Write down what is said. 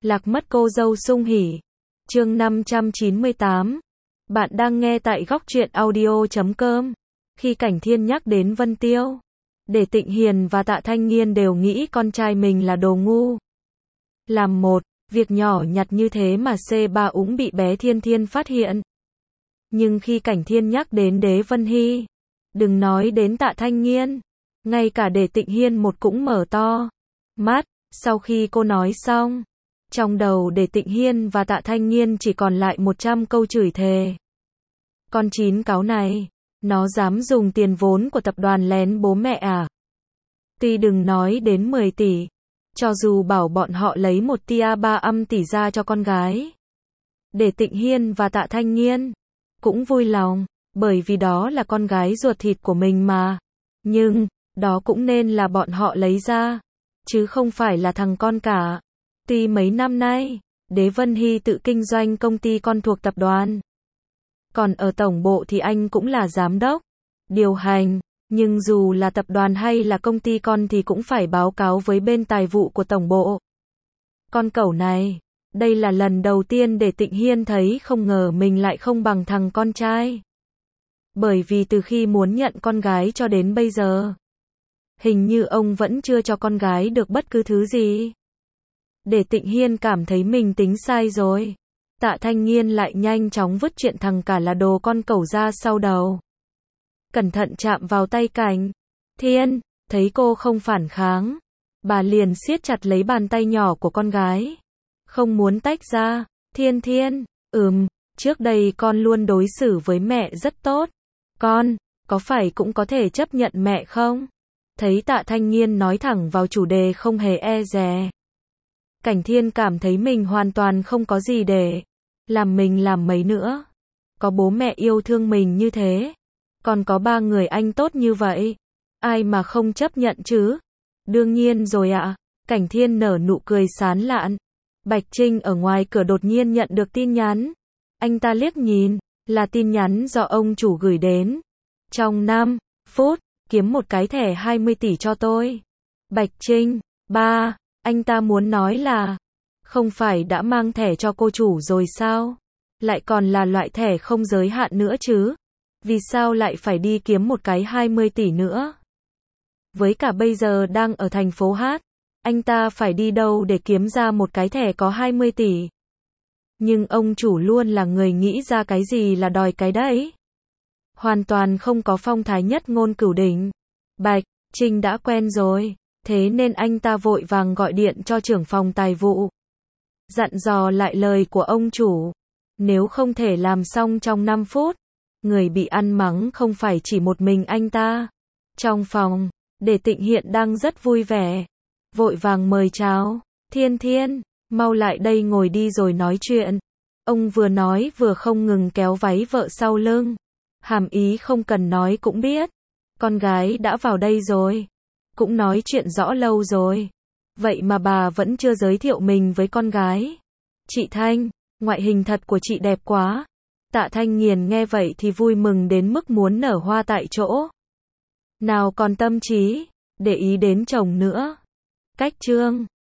Lạc mất cô dâu sung hỉ. Chương 598. Bạn đang nghe tại góc truyện audio.com. Khi Cảnh Thiên nhắc đến Vân Tiêu, Để Tịnh Hiền và Tạ Thanh Nghiên đều nghĩ con trai mình là đồ ngu. Làm một việc nhỏ nhặt như thế mà C3 úng bị bé Thiên Thiên phát hiện. Nhưng khi Cảnh Thiên nhắc đến Đế Vân Hy, đừng nói đến Tạ Thanh Nghiên, ngay cả Để Tịnh Hiên một cũng mở to mắt. Sau khi cô nói xong, trong đầu Để Tịnh Hiên và Tạ Thanh Nghiên chỉ còn lại 100 câu chửi thề. Con chín cáo này, nó dám dùng tiền vốn của tập đoàn lén bố mẹ à? Tuy đừng nói đến 10 tỷ, cho dù bảo bọn họ lấy 1 tia 3 tỷ ra cho con gái, Để Tịnh Hiên và Tạ Thanh Nghiên cũng vui lòng, bởi vì đó là con gái ruột thịt của mình mà. Nhưng, đó cũng nên là bọn họ lấy ra, chứ không phải là thằng con cả. Tuy mấy năm nay, Đế Vân Hy tự kinh doanh công ty con thuộc tập đoàn. Còn ở tổng bộ thì anh cũng là giám đốc, điều hành, nhưng dù là tập đoàn hay là công ty con thì cũng phải báo cáo với bên tài vụ của tổng bộ. Con cẩu này, đây là lần đầu tiên Để Tịnh Hiên thấy không ngờ mình lại không bằng thằng con trai. Bởi vì từ khi muốn nhận con gái cho đến bây giờ, hình như ông vẫn chưa cho con gái được bất cứ thứ gì. Để Tịnh Hiên cảm thấy mình tính sai rồi. Tạ Thanh Nghiên lại nhanh chóng vứt chuyện thằng cả là đồ con cẩu ra sau đầu. Cẩn thận chạm vào tay Cảnh Thiên, thấy cô không phản kháng, bà liền siết chặt lấy bàn tay nhỏ của con gái, không muốn tách ra. Thiên Thiên, trước đây con luôn đối xử với mẹ rất tốt. Con, có phải cũng có thể chấp nhận mẹ không? Thấy Tạ Thanh Nghiên nói thẳng vào chủ đề không hề e dè, Cảnh Thiên cảm thấy mình hoàn toàn không có gì để làm mình làm mấy nữa. Có bố mẹ yêu thương mình như thế, còn có 3 người anh tốt như vậy, ai mà không chấp nhận chứ? Đương nhiên rồi ạ. Cảnh Thiên nở nụ cười sán lạn. Bạch Trinh ở ngoài cửa đột nhiên nhận được tin nhắn. Anh ta liếc nhìn, là tin nhắn do ông chủ gửi đến. Trong 5 phút, kiếm một cái thẻ 20 tỷ cho tôi. Bạch Trinh, ba, anh ta muốn nói là, không phải đã mang thẻ cho cô chủ rồi sao? Lại còn là loại thẻ không giới hạn nữa chứ? Vì sao lại phải đi kiếm một cái 20 tỷ nữa? Với cả bây giờ đang ở thành phố Hát, anh ta phải đi đâu để kiếm ra một cái thẻ có 20 tỷ? Nhưng ông chủ luôn là người nghĩ ra cái gì là đòi cái đấy. Hoàn toàn không có phong thái nhất ngôn cửu đỉnh. Bạch Trinh đã quen rồi, thế nên anh ta vội vàng gọi điện cho trưởng phòng tài vụ, dặn dò lại lời của ông chủ. Nếu không thể làm xong trong 5 phút, người bị ăn mắng không phải chỉ một mình anh ta. Trong phòng, Để Tịnh Hiên đang rất vui vẻ, vội vàng mời chào. Thiên Thiên, mau lại đây ngồi đi rồi nói chuyện. Ông vừa nói vừa không ngừng kéo váy vợ sau lưng. Hàm ý không cần nói cũng biết, con gái đã vào đây rồi, cũng nói chuyện rõ lâu rồi, vậy mà bà vẫn chưa giới thiệu mình với con gái. Chị Thanh, ngoại hình thật của chị đẹp quá. Tạ Thanh Nghiên nghe vậy thì vui mừng đến mức muốn nở hoa tại chỗ. Nào còn tâm trí để ý đến chồng nữa. Cách chương